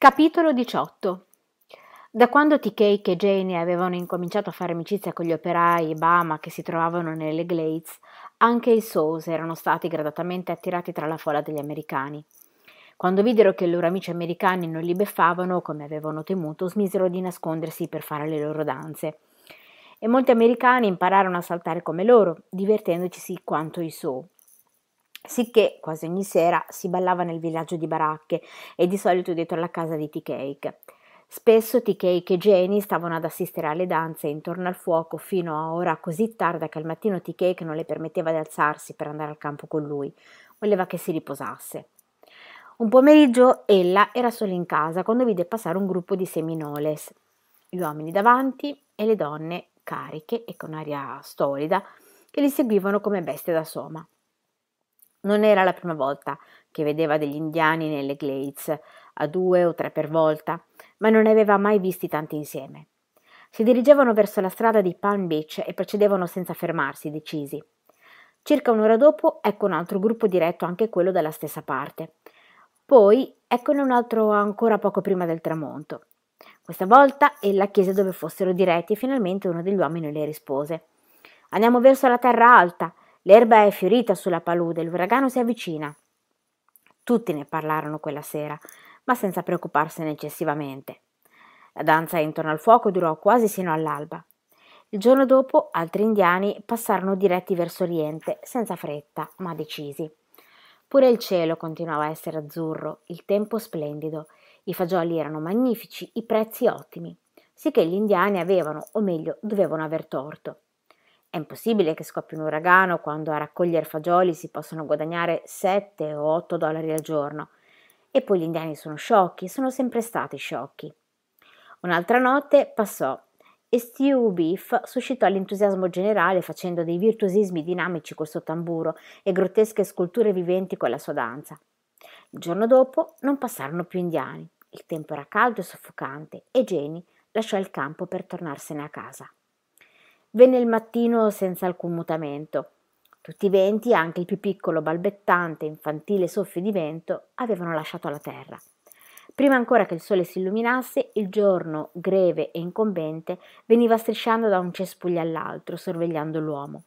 Capitolo 18. Da quando T-Cake e Janie avevano incominciato a fare amicizia con gli operai Bama che si trovavano nelle Glades, anche i Saws erano stati gradatamente attirati tra la folla degli americani. Quando videro che i loro amici americani non li beffavano, come avevano temuto, smisero di nascondersi per fare le loro danze. E molti americani impararono a saltare come loro, divertendoci quanto i Saw. Sicché quasi ogni sera si ballava nel villaggio di baracche e di solito dietro la casa di T-Cake. Spesso T-Cake e Janie stavano ad assistere alle danze intorno al fuoco fino a ora così tarda che al mattino T-Cake non le permetteva di alzarsi per andare al campo con lui. Voleva che si riposasse. Un pomeriggio ella era sola in casa quando vide passare un gruppo di seminoles, gli uomini davanti e le donne cariche e con aria stolida che li seguivano come bestie da soma. Non era la prima volta che vedeva degli indiani nelle Glades, a 2 o 3 per volta, ma non ne aveva mai visti tanti insieme. Si dirigevano verso la strada di Palm Beach e procedevano senza fermarsi, decisi. Circa un'ora dopo ecco un altro gruppo diretto, anche quello dalla stessa parte. Poi eccone un altro ancora poco prima del tramonto. Questa volta ella chiese dove fossero diretti e finalmente uno degli uomini le rispose. «Andiamo verso la terra alta. L'erba è fiorita sulla palude, l'uragano si avvicina». Tutti ne parlarono quella sera, ma senza preoccuparsene eccessivamente. La danza intorno al fuoco durò quasi sino all'alba. Il giorno dopo altri indiani passarono diretti verso oriente, senza fretta, ma decisi. Pure il cielo continuava a essere azzurro, il tempo splendido, i fagioli erano magnifici, i prezzi ottimi, sicché gli indiani avevano, o meglio, dovevano aver torto. È impossibile che scoppi un uragano quando a raccogliere fagioli si possono guadagnare 7 o 8 dollari al giorno. E poi gli indiani sono sciocchi, sono sempre stati sciocchi. Un'altra notte passò e Stew Beef suscitò l'entusiasmo generale facendo dei virtuosismi dinamici col suo tamburo e grottesche sculture viventi con la sua danza. Il giorno dopo non passarono più indiani. Il tempo era caldo e soffocante e Janie lasciò il campo per tornarsene a casa. Venne il mattino senza alcun mutamento. Tutti i venti, anche il più piccolo, balbettante, infantile soffio di vento, avevano lasciato la terra. Prima ancora che il sole si illuminasse, il giorno, greve e incombente, veniva strisciando da un cespuglio all'altro, sorvegliando l'uomo.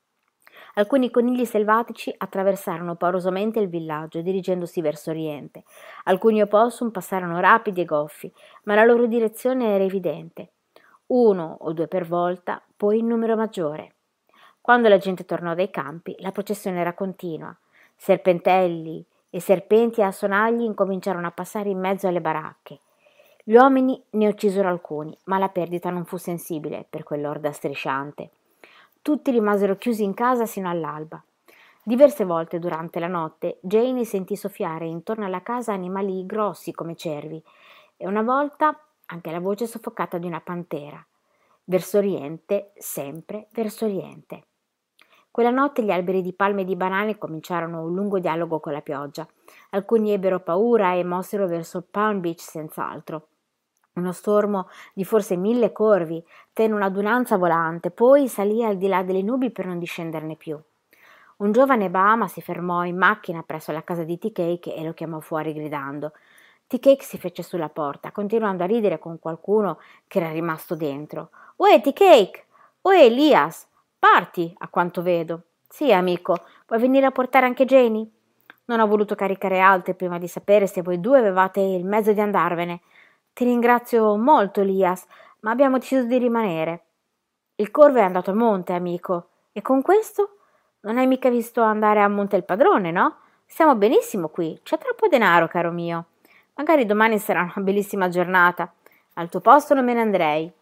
Alcuni conigli selvatici attraversarono paurosamente il villaggio, dirigendosi verso oriente. Alcuni opossum passarono rapidi e goffi, ma la loro direzione era evidente. 1 o 2 per volta, poi in numero maggiore. Quando la gente tornò dai campi, la processione era continua. Serpentelli e serpenti a sonagli incominciarono a passare in mezzo alle baracche. Gli uomini ne uccisero alcuni, ma la perdita non fu sensibile per quell'orda strisciante. Tutti rimasero chiusi in casa sino all'alba. Diverse volte durante la notte Janie sentì soffiare intorno alla casa animali grossi come cervi e una volta anche la voce soffocata di una pantera. Verso oriente, sempre verso oriente. Quella notte gli alberi di palme e di banane cominciarono un lungo dialogo con la pioggia. Alcuni ebbero paura e mossero verso Palm Beach senz'altro. Uno stormo di forse 1000 corvi tenne un'adunanza volante, poi salì al di là delle nubi per non discenderne più. Un giovane Bahama si fermò in macchina presso la casa di T-Cake e lo chiamò fuori gridando. T-Cake si fece sulla porta, continuando a ridere con qualcuno che era rimasto dentro. «Uè, T-Cake! Uè, Elias! Parti, a quanto vedo!» «Sì, amico, vuoi venire a portare anche Janie?» «Non ho voluto caricare altri prima di sapere se voi due avevate il mezzo di andarvene.» «Ti ringrazio molto, Elias, ma abbiamo deciso di rimanere.» «Il corvo è andato a monte, amico. E con questo? Non hai mica visto andare a monte il padrone, no? Stiamo benissimo qui, c'è troppo denaro, caro mio. Magari domani sarà una bellissima giornata. Al tuo posto non me ne andrei.»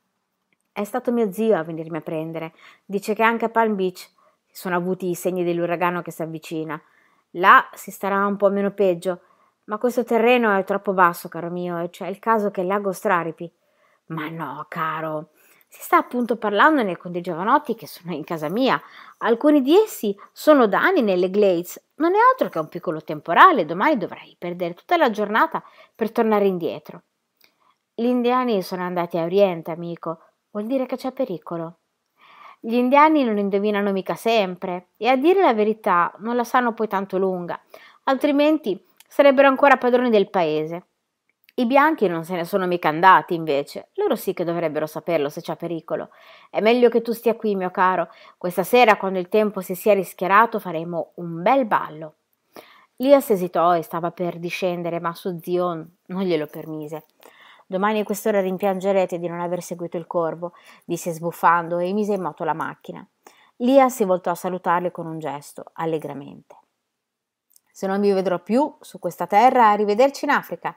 «È stato mio zio a venirmi a prendere. Dice che anche a Palm Beach si sono avuti i segni dell'uragano che si avvicina. Là si starà un po' meno peggio, ma questo terreno è troppo basso, caro mio, e c'è il caso che il lago straripi.» «Ma no, caro, si sta appunto parlandone con dei giovanotti che sono in casa mia. Alcuni di essi sono da anni nelle Glades. Non è altro che un piccolo temporale. Domani dovrei perdere tutta la giornata per tornare indietro.» «Gli indiani sono andati a oriente, amico. Vuol dire che c'è pericolo.» «Gli indiani non indovinano mica sempre e a dire la verità non la sanno poi tanto lunga, altrimenti sarebbero ancora padroni del paese.» I bianchi non se ne sono mica andati, invece. Loro sì che dovrebbero saperlo se c'è pericolo. È meglio che tu stia qui, mio caro. Questa sera, quando il tempo si sia rischiarato, faremo un bel ballo. Lias esitò e stava per discendere, ma suo zio non glielo permise. Domani a quest'ora rimpiangerete di non aver seguito il corvo, disse sbuffando e mise in moto la macchina. Lia si voltò a salutarli con un gesto, allegramente. Se non vi vedrò più su questa terra, arrivederci in Africa.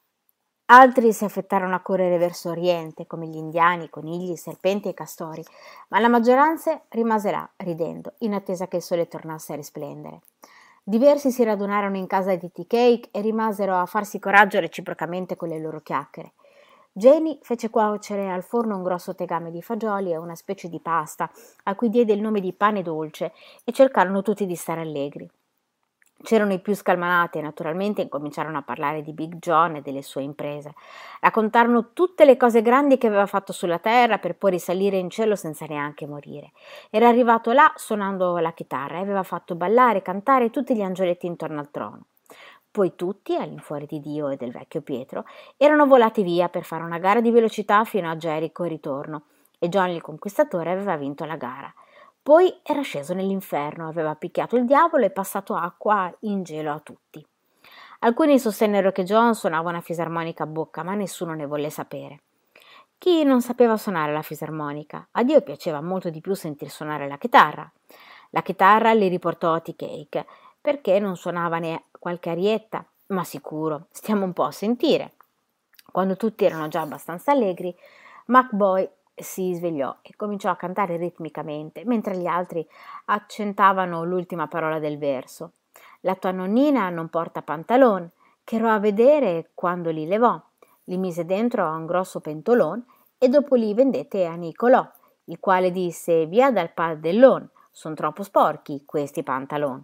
Altri si affrettarono a correre verso oriente, come gli indiani, i conigli, i serpenti e i castori, ma la maggioranza rimase là, ridendo, in attesa che il sole tornasse a risplendere. Diversi si radunarono in casa di Tea-Cake e rimasero a farsi coraggio reciprocamente con le loro chiacchiere. Jenny fece cuocere al forno un grosso tegame di fagioli e una specie di pasta, a cui diede il nome di pane dolce, e cercarono tutti di stare allegri. C'erano i più scalmanati e naturalmente incominciarono a parlare di Big John e delle sue imprese. Raccontarono tutte le cose grandi che aveva fatto sulla terra per poi risalire in cielo senza neanche morire. Era arrivato là suonando la chitarra e aveva fatto ballare e cantare tutti gli angioletti intorno al trono. Poi tutti, all'infuori di Dio e del vecchio Pietro, erano volati via per fare una gara di velocità fino a Gerico e ritorno, e John il Conquistatore aveva vinto la gara. Poi era sceso nell'inferno, aveva picchiato il diavolo e passato acqua in gelo a tutti. Alcuni sostennero che John suonava una fisarmonica a bocca, ma nessuno ne volle sapere. Chi non sapeva suonare la fisarmonica? A Dio piaceva molto di più sentir suonare la chitarra. La chitarra li riportò a Tea-Cake, perché non suonava né qualche arietta, ma sicuro, stiamo un po' a sentire. Quando tutti erano già abbastanza allegri, McBoy si svegliò e cominciò a cantare ritmicamente, mentre gli altri accentavano l'ultima parola del verso. La tua nonnina non porta pantalon, che ero a vedere quando li levò. Li mise dentro a un grosso pentolon e dopo li vendette a Nicolò, il quale disse: via dal padellon, son troppo sporchi questi pantalon.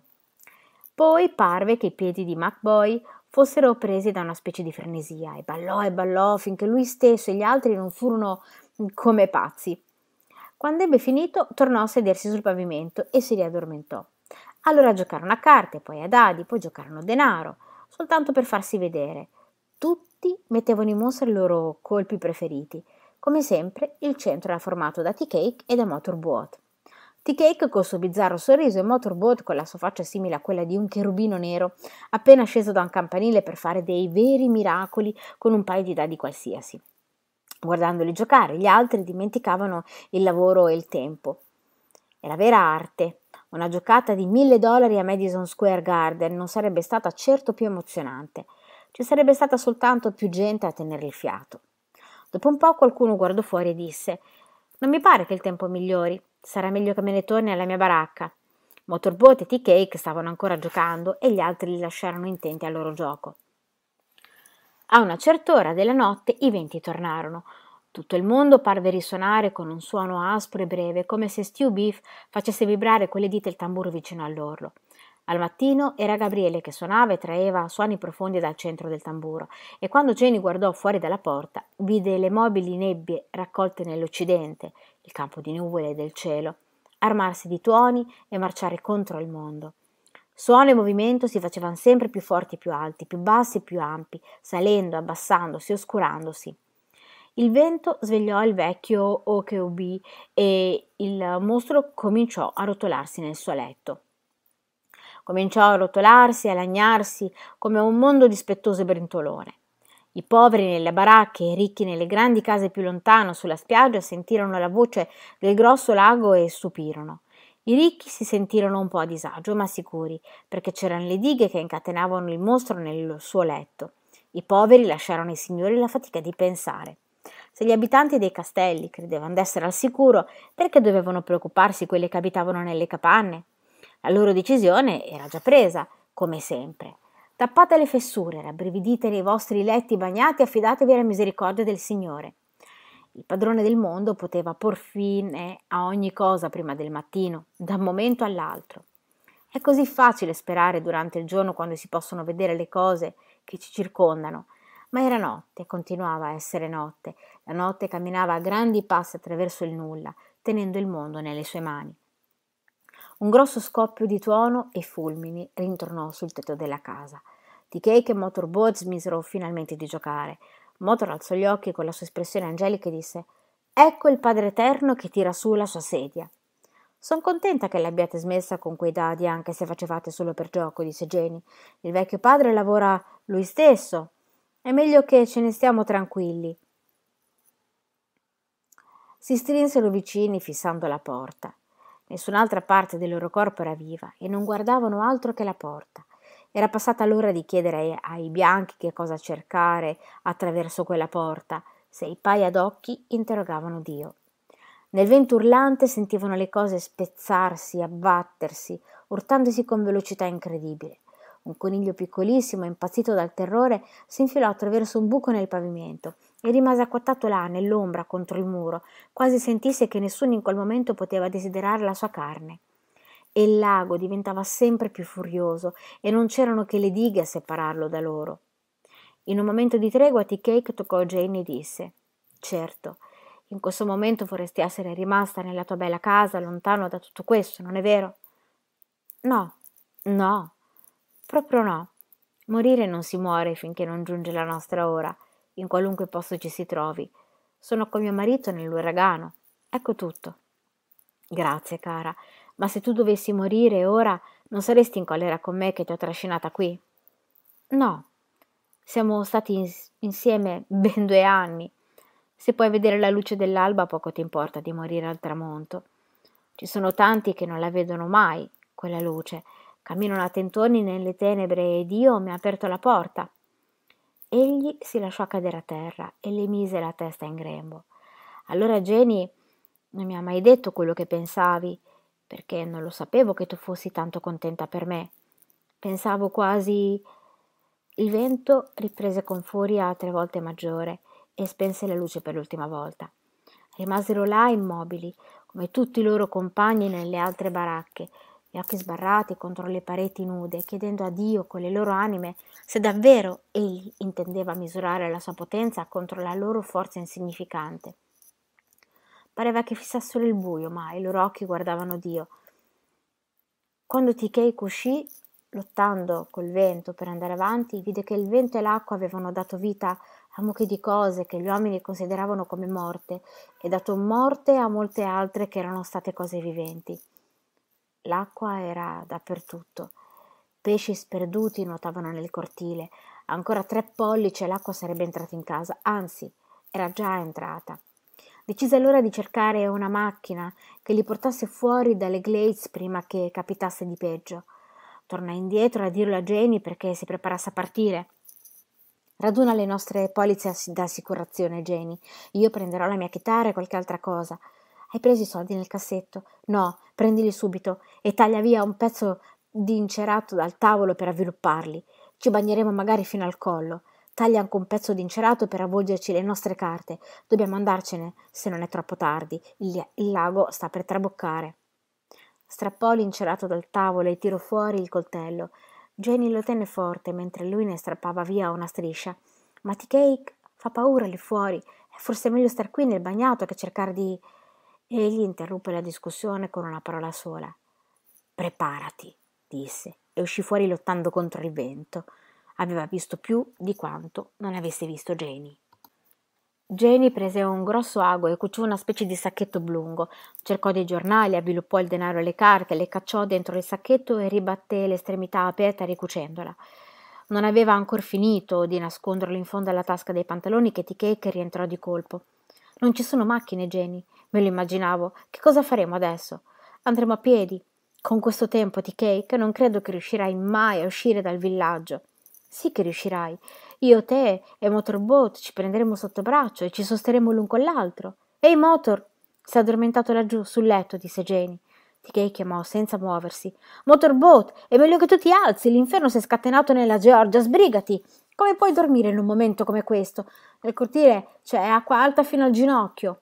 Poi parve che i piedi di McBoy fossero presi da una specie di frenesia e ballò finché lui stesso e gli altri non furono come pazzi. Quando ebbe finito, tornò a sedersi sul pavimento e si riaddormentò. Allora giocarono a carte, poi a dadi, poi giocarono a denaro, soltanto per farsi vedere. Tutti mettevano in mostra i loro colpi preferiti. Come sempre, il centro era formato da Tea-Cake e da Motorboat. Tea-Cake col suo bizzarro sorriso e Motorboat con la sua faccia simile a quella di un cherubino nero appena sceso da un campanile per fare dei veri miracoli con un paio di dadi qualsiasi. Guardandoli giocare, gli altri dimenticavano il lavoro e il tempo. Era vera arte. Una giocata di $1000 a Madison Square Garden non sarebbe stata certo più emozionante. Ci sarebbe stata soltanto più gente a tenere il fiato. Dopo un po' qualcuno guardò fuori e disse: non mi pare che il tempo migliori. Sarà meglio che me ne torni alla mia baracca. Motorboat e Tea-Cake stavano ancora giocando e gli altri li lasciarono intenti al loro gioco. A una certa ora della notte i venti tornarono. Tutto il mondo parve risuonare con un suono aspro e breve, come se Stew Beef facesse vibrare con le dita il tamburo vicino all'orlo. Al mattino era Gabriele che suonava e traeva suoni profondi dal centro del tamburo, e quando Jenny guardò fuori dalla porta, vide le mobili nebbie raccolte nell'occidente, il campo di nuvole del cielo, armarsi di tuoni e marciare contro il mondo. Suono e movimento si facevano sempre più forti e più alti, più bassi e più ampi, salendo, abbassandosi, oscurandosi. Il vento svegliò il vecchio Okeobi e il mostro cominciò a rotolarsi nel suo letto. Cominciò a rotolarsi, a lagnarsi, come un mondo dispettoso e brintolone. I poveri nelle baracche e i ricchi nelle grandi case più lontano sulla spiaggia sentirono la voce del grosso lago e stupirono. I ricchi si sentirono un po' a disagio, ma sicuri, perché c'erano le dighe che incatenavano il mostro nel suo letto. I poveri lasciarono ai signori la fatica di pensare. Se gli abitanti dei castelli credevano d'essere al sicuro, perché dovevano preoccuparsi quelli che abitavano nelle capanne? La loro decisione era già presa, come sempre. Tappate le fessure, rabbrividite nei vostri letti bagnati e affidatevi alla misericordia del Signore. Il padrone del mondo poteva por fine a ogni cosa prima del mattino, da un momento all'altro. È così facile sperare durante il giorno quando si possono vedere le cose che ci circondano, ma era notte, continuava a essere notte. La notte camminava a grandi passi attraverso il nulla, tenendo il mondo nelle sue mani. Un grosso scoppio di tuono e fulmini rintornò sul tetto della casa. T-Cake e Motorboat smisero finalmente di giocare. Motor alzò gli occhi con la sua espressione angelica e disse: «Ecco il Padre Eterno che tira su la sua sedia». «Son contenta che l'abbiate smessa con quei dadi, anche se facevate solo per gioco», disse Jenny. «Il vecchio padre lavora lui stesso. È meglio che ce ne stiamo tranquilli». Si strinsero vicini fissando la porta. Nessun'altra parte del loro corpo era viva e non guardavano altro che la porta. Era passata l'ora di chiedere ai bianchi che cosa cercare attraverso quella porta. Sei paia d'occhi interrogavano Dio. Nel vento urlante sentivano le cose spezzarsi, abbattersi, urtandosi con velocità incredibile. Un coniglio piccolissimo, impazzito dal terrore, si infilò attraverso un buco nel pavimento e rimase acquattato là, nell'ombra, contro il muro, quasi sentisse che nessuno in quel momento poteva desiderare la sua carne. E il lago diventava sempre più furioso e non c'erano che le dighe a separarlo da loro. In un momento di tregua T-Cake toccò Jane e disse: «Certo, in questo momento vorresti essere rimasta nella tua bella casa, lontano da tutto questo, non è vero?» «No, no, proprio no. Morire non si muore finché non giunge la nostra ora, in qualunque posto ci si trovi. Sono con mio marito nell'uragano. Ecco tutto». «Grazie, cara, ma se tu dovessi morire ora, non saresti in collera con me che ti ho trascinata qui?» «No, siamo stati insieme ben 2 anni. Se puoi vedere la luce dell'alba, poco ti importa di morire al tramonto. Ci sono tanti che non la vedono mai, quella luce. Camminano a tentoni nelle tenebre ed Dio mi ha aperto la porta». Egli si lasciò cadere a terra e le mise la testa in grembo. «Allora Jenny non mi ha mai detto quello che pensavi, perché non lo sapevo che tu fossi tanto contenta per me. Pensavo quasi...» Il vento riprese con furia 3 volte maggiore e spense la luce per l'ultima volta. Rimasero là immobili, come tutti i loro compagni nelle altre baracche, gli occhi sbarrati contro le pareti nude, chiedendo a Dio con le loro anime se davvero egli intendeva misurare la sua potenza contro la loro forza insignificante. Pareva che fissassero il buio, ma i loro occhi guardavano Dio. Quando T-Cake uscì, lottando col vento per andare avanti, vide che il vento e l'acqua avevano dato vita a mucchi di cose che gli uomini consideravano come morte e dato morte a molte altre che erano state cose viventi. L'acqua era dappertutto. Pesci sperduti nuotavano nel cortile. Ancora 3 pollici e l'acqua sarebbe entrata in casa, anzi, era già entrata. Decise allora di cercare una macchina che li portasse fuori dalle Glades prima che capitasse di peggio. Tornai indietro a dirlo a Jenny perché si preparasse a partire. «Raduna le nostre polizze d'assicurazione, Jenny. Io prenderò la mia chitarra e qualche altra cosa. Hai preso i soldi nel cassetto? No, prendili subito e taglia via un pezzo di incerato dal tavolo per avvilupparli. Ci bagneremo magari fino al collo. Taglia anche un pezzo di incerato per avvolgerci le nostre carte. Dobbiamo andarcene, se non è troppo tardi. Il lago sta per traboccare». Strappò l'incerato dal tavolo e tirò fuori il coltello. Jenny lo tenne forte mentre lui ne strappava via una striscia. «Ma T-Cake fa paura lì fuori. È forse meglio star qui nel bagnato che cercare di...» Egli interruppe la discussione con una parola sola. «Preparati», disse, e uscì fuori lottando contro il vento. Aveva visto più di quanto non avesse visto Jenny. Jenny prese un grosso ago e cucì una specie di sacchetto oblungo. Cercò dei giornali, avviluppò il denaro e le carte, le cacciò dentro il sacchetto e ribatté l'estremità aperta ricucendola. Non aveva ancor finito di nasconderlo in fondo alla tasca dei pantaloni che T-Cake rientrò di colpo. «Non ci sono macchine, Jenny. Me lo immaginavo. Che cosa faremo adesso? Andremo a piedi. Con questo tempo, T-Cake, non credo che riuscirai mai a uscire dal villaggio». «Sì che riuscirai. Io, te e Motorboat ci prenderemo sotto braccio e ci sosterremo l'un con l'altro». «Ehi, Motor!» «Si è addormentato laggiù, sul letto», disse Jenny. T-Cake chiamò senza muoversi. «Motorboat, è meglio che tu ti alzi, l'inferno si è scatenato nella Georgia, sbrigati! Come puoi dormire in un momento come questo? Nel cortile c'è acqua alta fino al ginocchio».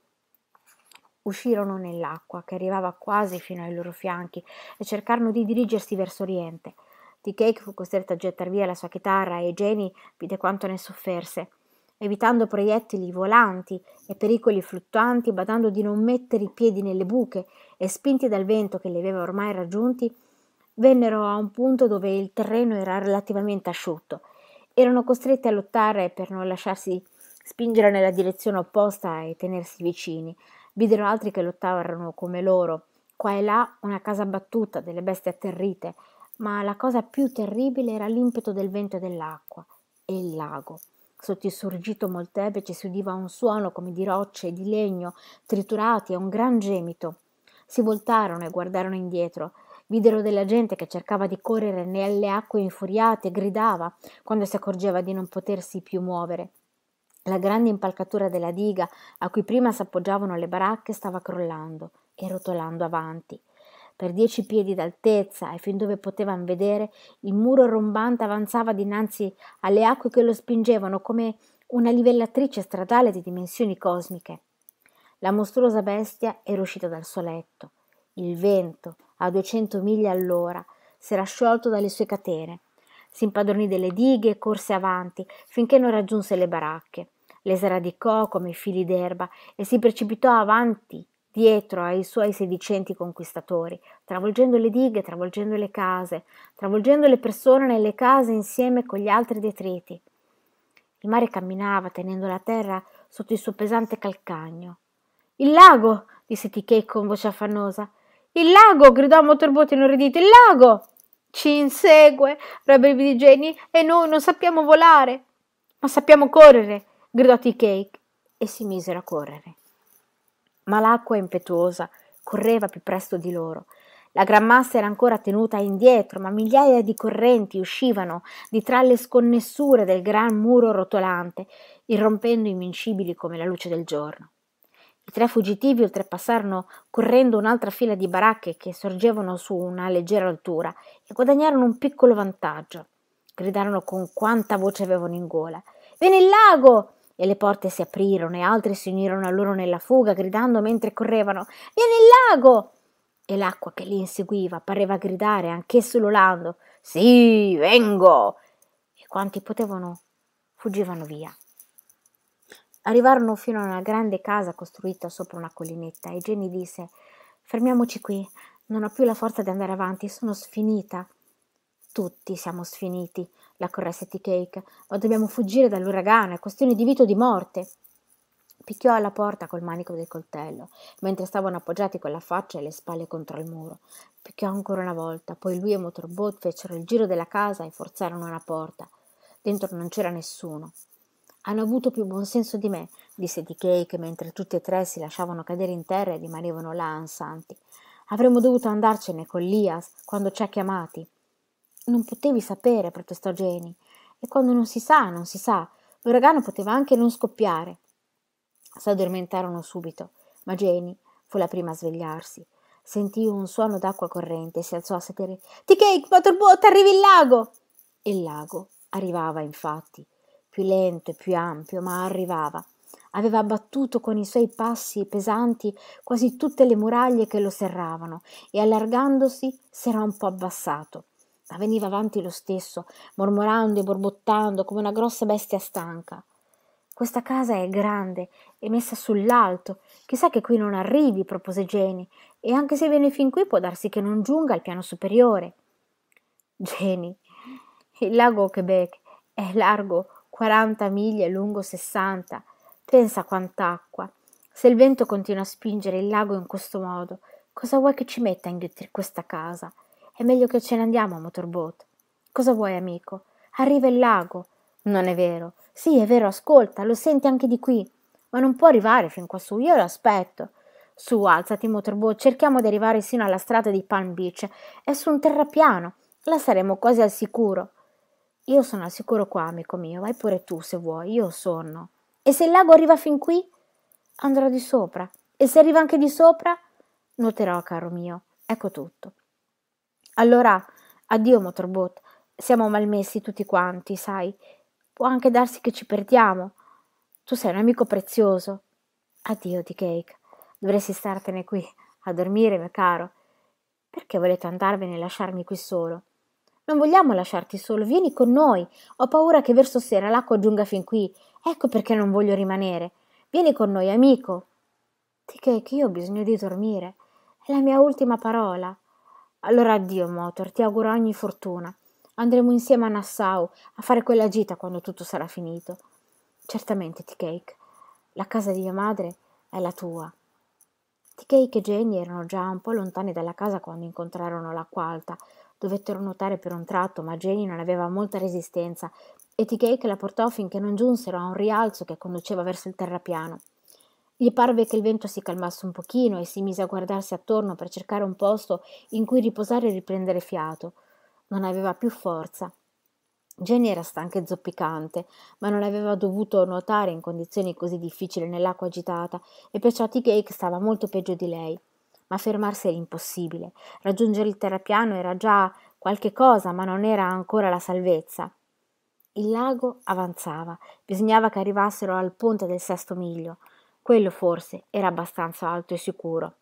Uscirono nell'acqua, che arrivava quasi fino ai loro fianchi, e cercarono di dirigersi verso oriente. T-Cake fu costretto a gettar via la sua chitarra e Jenny vide quanto ne sofferse. Evitando proiettili volanti e pericoli fluttuanti, badando di non mettere i piedi nelle buche e spinti dal vento che li aveva ormai raggiunti, vennero a un punto dove il terreno era relativamente asciutto Erano costretti a lottare per non lasciarsi spingere nella direzione opposta e tenersi vicini. Videro altri che lottavano come loro, qua e là una casa battuta, delle bestie atterrite, ma la cosa più terribile era l'impeto del vento e dell'acqua e il lago. Sotto il sorgito molteplice si udiva un suono come di rocce e di legno triturati e un gran gemito. Si voltarono e guardarono indietro. Videro della gente che cercava di correre nelle acque infuriate e gridava quando si accorgeva di non potersi più muovere. La grande impalcatura della diga a cui prima s'appoggiavano le baracche stava crollando e rotolando avanti. Per 10 piedi d'altezza e fin dove potevan vedere, il muro rombante avanzava dinanzi alle acque che lo spingevano come una livellatrice stradale di dimensioni cosmiche. La mostruosa bestia era uscita dal suo letto. Il vento, a 200 miglia all'ora, s'era sciolto dalle sue catene. Si impadronì delle dighe e corse avanti finché non raggiunse le baracche. Le sradicò come fili d'erba e si precipitò avanti dietro ai suoi sedicenti conquistatori, travolgendo le dighe, travolgendo le case, travolgendo le persone nelle case insieme con gli altri detriti. Il mare camminava tenendo la terra sotto il suo pesante calcagno. «Il lago!» disse T.K. con voce affannosa. «Il lago!» gridò Motorboat inorridito. «Il lago!» «Ci insegue!» rabbrividì Jenny. «E noi non sappiamo volare!» «Ma sappiamo correre!» gridò T.K. e si misero a correre. Ma l'acqua impetuosa correva più presto di loro. La gran massa era ancora tenuta indietro, ma migliaia di correnti uscivano di tra le sconnessure del gran muro rotolante, irrompendo invincibili come la luce del giorno. I 3 fuggitivi oltrepassarono correndo un'altra fila di baracche che sorgevano su una leggera altura e guadagnarono un piccolo vantaggio. Gridarono con quanta voce avevano in gola. «Vieni il lago!» E le porte si aprirono e altri si unirono a loro nella fuga, gridando mentre correvano. «Vieni il lago!» E l'acqua che li inseguiva pareva gridare, anch'esso ululando. «Sì, vengo!» E quanti potevano fuggivano via. Arrivarono fino a una grande casa costruita sopra una collinetta e Jenny disse: «Fermiamoci qui, non ho più la forza di andare avanti, sono sfinita». «Tutti siamo sfiniti», la corresse T-Cake, «ma dobbiamo fuggire dall'uragano, è questione di vita o di morte». Picchiò alla porta col manico del coltello, mentre stavano appoggiati con la faccia e le spalle contro il muro. Picchiò ancora una volta, poi lui e Motorboat fecero il giro della casa e forzarono una porta. Dentro non c'era nessuno. «Hanno avuto più buon senso di me», disse T-Cake mentre tutti e 3 si lasciavano cadere in terra e rimanevano là ansanti. «Avremmo dovuto andarcene con Lias quando ci ha chiamati». «Non potevi sapere», protestò Jenny. «E quando non si sa, non si sa. L'uragano poteva anche non scoppiare». S'addormentarono subito, ma Jenny fu la prima a svegliarsi. Sentì un suono d'acqua corrente e si alzò a sedere. «T-Cake, Motorboat, arrivi il lago!» E il lago arrivava, infatti, più lento e più ampio, ma arrivava. Aveva abbattuto con i suoi passi pesanti quasi tutte le muraglie che lo serravano e allargandosi s'era un po' abbassato. Ma veniva avanti lo stesso, mormorando e borbottando come una grossa bestia stanca. «Questa casa è grande e messa sull'alto. Chissà che qui non arrivi», propose Jenny, «e anche se viene fin qui può darsi che non giunga al piano superiore». «Jenny, il lago Quebec è largo 40 miglia e lungo 60. Pensa a quant'acqua. Se il vento continua a spingere il lago in questo modo, cosa vuoi che ci metta a inghiottire questa casa? È meglio che ce ne andiamo a Motorboat». «Cosa vuoi, amico? Arriva il lago». «Non è vero». «Sì, è vero, ascolta, lo senti anche di qui. Ma non può arrivare fin quassù, io lo aspetto». «Su, alzati, Motorboat, cerchiamo di arrivare sino alla strada di Palm Beach. È su un terrapiano, là saremo quasi al sicuro». «Io sono al sicuro qua, amico mio, vai pure tu se vuoi, io sonno». «E se il lago arriva fin qui?» «Andrò di sopra». «E se arriva anche di sopra?» «Noterò, caro mio». Ecco tutto. «Allora, addio, Motorboat, siamo malmessi tutti quanti, sai. Può anche darsi che ci perdiamo. Tu sei un amico prezioso». «Addio, T-Cake, dovresti startene qui a dormire, mio caro». «Perché volete andarvene e lasciarmi qui solo?» «Non vogliamo lasciarti solo, vieni con noi. Ho paura che verso sera l'acqua giunga fin qui. Ecco perché non voglio rimanere. Vieni con noi, amico». «T-Cake, io ho bisogno di dormire. È la mia ultima parola». «Allora addio, Motor, ti auguro ogni fortuna. Andremo insieme a Nassau a fare quella gita quando tutto sarà finito. Certamente, Tea-Cake. La casa di mia madre è la tua. Tea-Cake e Jenny erano già un po' lontani dalla casa quando incontrarono l'acqua alta. Dovettero nuotare per un tratto, ma Jenny non aveva molta resistenza e Tea-Cake la portò finché non giunsero a un rialzo che conduceva verso il terrapiano. Gli parve che il vento si calmasse un pochino e si mise a guardarsi attorno per cercare un posto in cui riposare e riprendere fiato. Non aveva più forza. Jenny era stanca e zoppicante, ma non aveva dovuto nuotare in condizioni così difficili nell'acqua agitata e perciò Tea-Cake stava molto peggio di lei. Ma fermarsi era impossibile. Raggiungere il terrapiano era già qualche cosa, ma non era ancora la salvezza. Il lago avanzava, bisognava che arrivassero al ponte del Sesto Miglio. Quello forse era abbastanza alto e sicuro.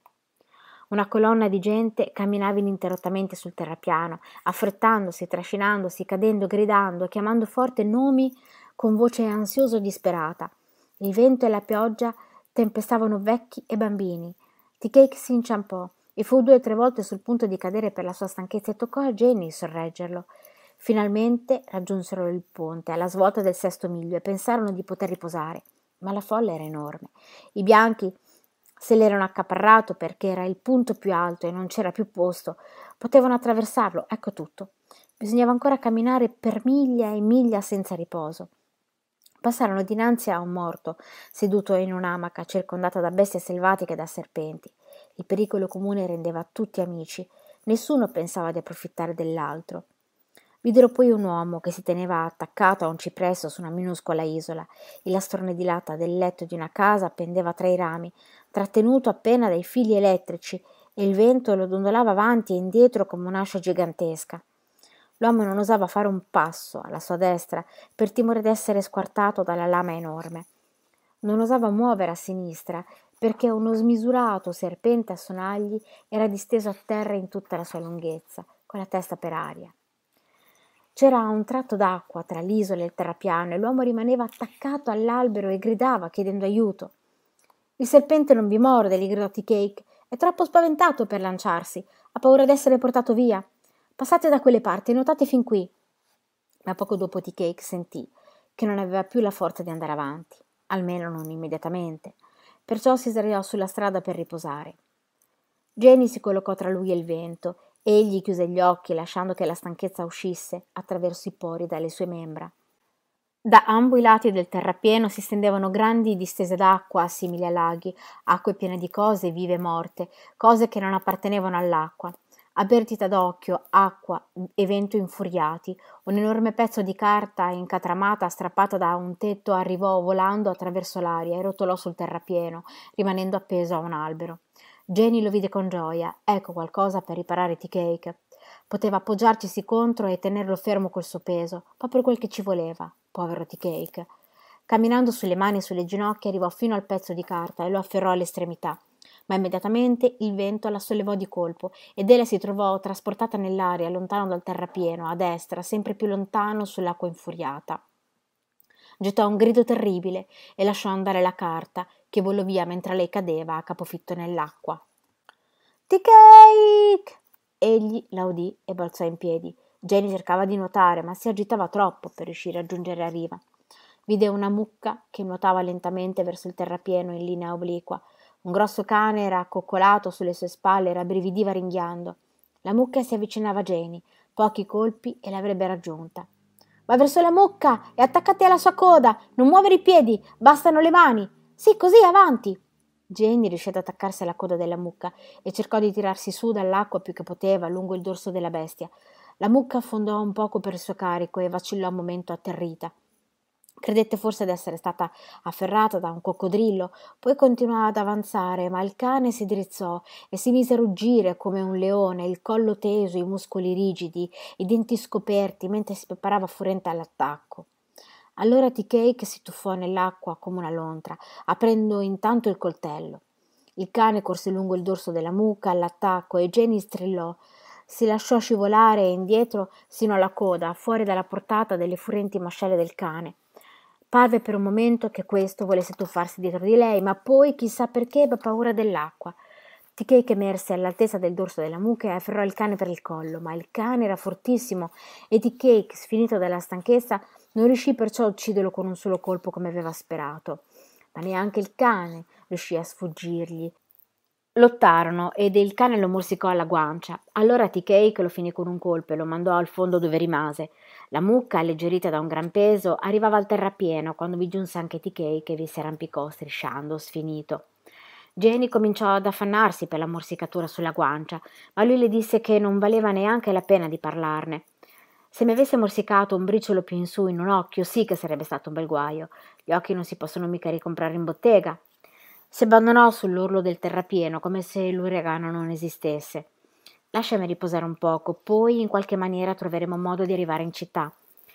Una colonna di gente camminava ininterrottamente sul terrapiano, affrettandosi, trascinandosi, cadendo, gridando, chiamando forte nomi con voce ansiosa o disperata. Il vento e la pioggia tempestavano vecchi e bambini. Tea-Cake si inciampò e fu 2 o 3 volte sul punto di cadere per la sua stanchezza e toccò a Jenny sorreggerlo. Finalmente raggiunsero il ponte alla svolta del Sesto Miglio e pensarono di poter riposare, ma la folla era enorme. I bianchi se l'erano accaparrato perché era il punto più alto e non c'era più posto. Potevano attraversarlo, ecco tutto. Bisognava ancora camminare per miglia e miglia senza riposo. Passarono dinanzi a un morto, seduto in un'amaca, circondata da bestie selvatiche e da serpenti. Il pericolo comune rendeva tutti amici. Nessuno pensava di approfittare dell'altro. Videro poi un uomo che si teneva attaccato a un cipresso su una minuscola isola. Il lastrone di latta del letto di una casa pendeva tra i rami, trattenuto appena dai fili elettrici, e il vento lo dondolava avanti e indietro come un'ascia gigantesca. L'uomo non osava fare un passo alla sua destra per timore d'essere squartato dalla lama enorme. Non osava muovere a sinistra perché uno smisurato serpente a sonagli era disteso a terra in tutta la sua lunghezza, con la testa per aria. C'era un tratto d'acqua tra l'isola e il terrapiano e l'uomo rimaneva attaccato all'albero e gridava chiedendo aiuto. Il serpente non vi morde, gli gridò Tea-Cake. È troppo spaventato per lanciarsi. Ha paura d'essere portato via. Passate da quelle parti e nuotate fin qui. Ma poco dopo Tea-Cake sentì che non aveva più la forza di andare avanti, almeno non immediatamente. Perciò si sdraiò sulla strada per riposare. Jenny si collocò tra lui e il vento. Egli chiuse gli occhi lasciando che la stanchezza uscisse attraverso i pori dalle sue membra. Da ambo i lati del terrapieno si stendevano grandi distese d'acqua simili a laghi, acque piene di cose vive e morte, cose che non appartenevano all'acqua. A perdita d'occhio, acqua e vento infuriati, un enorme pezzo di carta incatramata strappata da un tetto arrivò volando attraverso l'aria e rotolò sul terrapieno, rimanendo appeso a un albero. Jenny lo vide con gioia. Ecco qualcosa per riparare Tea-Cake. Poteva appoggiarcisi contro e tenerlo fermo col suo peso, proprio quel che ci voleva, povero Tea-Cake. Camminando sulle mani e sulle ginocchia arrivò fino al pezzo di carta e lo afferrò all'estremità, ma immediatamente il vento la sollevò di colpo ed ella si trovò trasportata nell'aria, lontano dal terrapieno, a destra, sempre più lontano sull'acqua infuriata. Gettò un grido terribile e lasciò andare la carta, che volò via mentre lei cadeva a capofitto nell'acqua. Tea-Cake! Egli la udì e balzò in piedi. Jenny cercava di nuotare, ma si agitava troppo per riuscire a giungere a riva. Vide una mucca che nuotava lentamente verso il terrapieno in linea obliqua. Un grosso cane era accoccolato sulle sue spalle e rabbrividiva ringhiando. La mucca si avvicinava a Jenny. Pochi colpi e l'avrebbe raggiunta. Va verso la mucca e attaccati alla sua coda. Non muovere i piedi, bastano le mani. Sì, così, avanti. Jenny riuscì ad attaccarsi alla coda della mucca e cercò di tirarsi su dall'acqua più che poteva lungo il dorso della bestia. La mucca affondò un poco per il suo carico e vacillò un momento atterrita. Credette forse d'essere stata afferrata da un coccodrillo, poi continuò ad avanzare, ma il cane si drizzò e si mise a ruggire come un leone, il collo teso, i muscoli rigidi, i denti scoperti, mentre si preparava furente all'attacco. Allora Tea-Cake si tuffò nell'acqua come una lontra, aprendo intanto il coltello. Il cane corse lungo il dorso della mucca all'attacco e Jenny strillò. Si lasciò scivolare indietro sino alla coda, fuori dalla portata delle furenti mascelle del cane. Parve per un momento che questo volesse tuffarsi dietro di lei, ma poi, chissà perché, ebbe paura dell'acqua. Tea Cake emerse all'altezza del dorso della mucca e afferrò il cane per il collo, ma il cane era fortissimo e Tea Cake, sfinito dalla stanchezza, non riuscì perciò a ucciderlo con un solo colpo come aveva sperato. Ma neanche il cane riuscì a sfuggirgli. Lottarono ed il cane lo morsicò alla guancia. Allora Tea Cake lo finì con un colpo e lo mandò al fondo dove rimase. La mucca, alleggerita da un gran peso, arrivava al terrapieno quando vi giunse anche Tea Cake e vi si arrampicò strisciando, sfinito. Jenny cominciò ad affannarsi per la morsicatura sulla guancia, ma lui le disse che non valeva neanche la pena di parlarne. Se mi avesse morsicato un briciolo più in su in un occhio, sì che sarebbe stato un bel guaio. Gli occhi non si possono mica ricomprare in bottega. Si abbandonò sull'orlo del terrapieno come se l'uragano non esistesse. Lasciami riposare un poco, poi in qualche maniera troveremo modo di arrivare in città.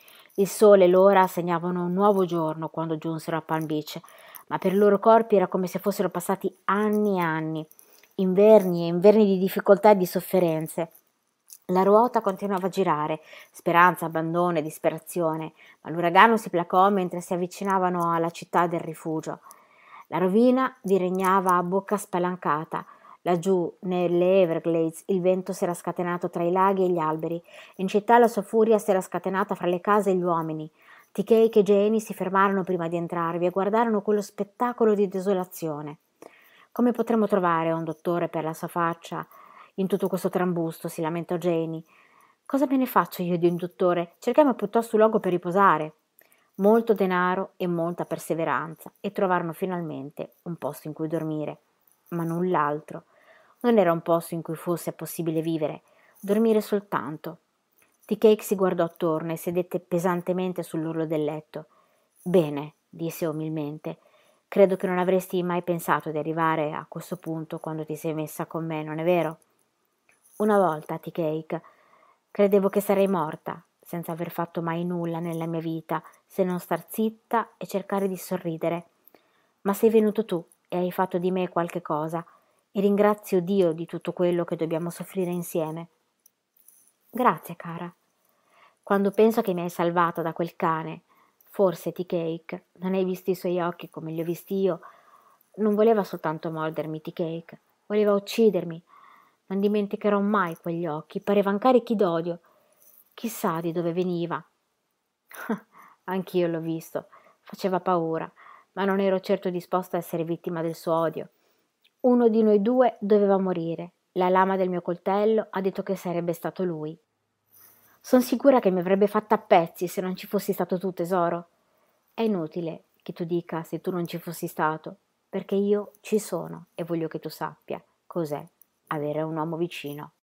Il sole e l'ora segnavano un nuovo giorno quando giunsero a Palm Beach, ma per i loro corpi era come se fossero passati anni e anni, inverni e inverni di difficoltà e di sofferenze. La ruota continuava a girare, speranza, abbandono e disperazione, ma l'uragano si placò mentre si avvicinavano alla città del rifugio. La rovina vi regnava a bocca spalancata. Laggiù, nelle Everglades, il vento si era scatenato tra i laghi e gli alberi, e in città la sua furia si era scatenata fra le case e gli uomini. Tea Cake e Janie si fermarono prima di entrarvi e guardarono quello spettacolo di desolazione. Come potremmo trovare un dottore per la sua faccia in tutto questo trambusto? Si lamentò Janie. Cosa me ne faccio io di un dottore? Cerchiamo piuttosto un luogo per riposare. Molto denaro e molta perseveranza e trovarono finalmente un posto in cui dormire, ma null'altro. Non era un posto in cui fosse possibile vivere, dormire soltanto. Tea Cake si guardò attorno e sedette pesantemente sull'orlo del letto. Bene, disse umilmente, credo che non avresti mai pensato di arrivare a questo punto quando ti sei messa con me, non è vero? Una volta, Tea Cake, credevo che sarei morta, senza aver fatto mai nulla nella mia vita, se non star zitta e cercare di sorridere. Ma sei venuto tu e hai fatto di me qualche cosa, e ringrazio Dio di tutto quello che dobbiamo soffrire insieme. Grazie, cara. Quando penso che mi hai salvato da quel cane, forse Tea Cake, non hai visto i suoi occhi come li ho visti io. Non voleva soltanto mordermi, Tea Cake, voleva uccidermi. Non dimenticherò mai quegli occhi, parevano carichi d'odio. Chissà di dove veniva. Anch'io l'ho visto, faceva paura, ma non ero certo disposta a essere vittima del suo odio. Uno di noi due doveva morire. La lama del mio coltello ha detto che sarebbe stato lui. Son sicura che mi avrebbe fatta a pezzi se non ci fossi stato tu, tesoro. È inutile che tu dica se tu non ci fossi stato, perché io ci sono e voglio che tu sappia cos'è avere un uomo vicino.